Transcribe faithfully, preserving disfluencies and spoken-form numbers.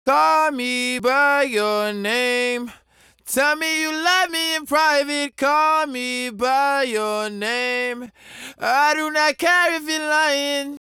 Call me by your name. Tell me you love me in private. Call me by your name. I do not care if you're lying.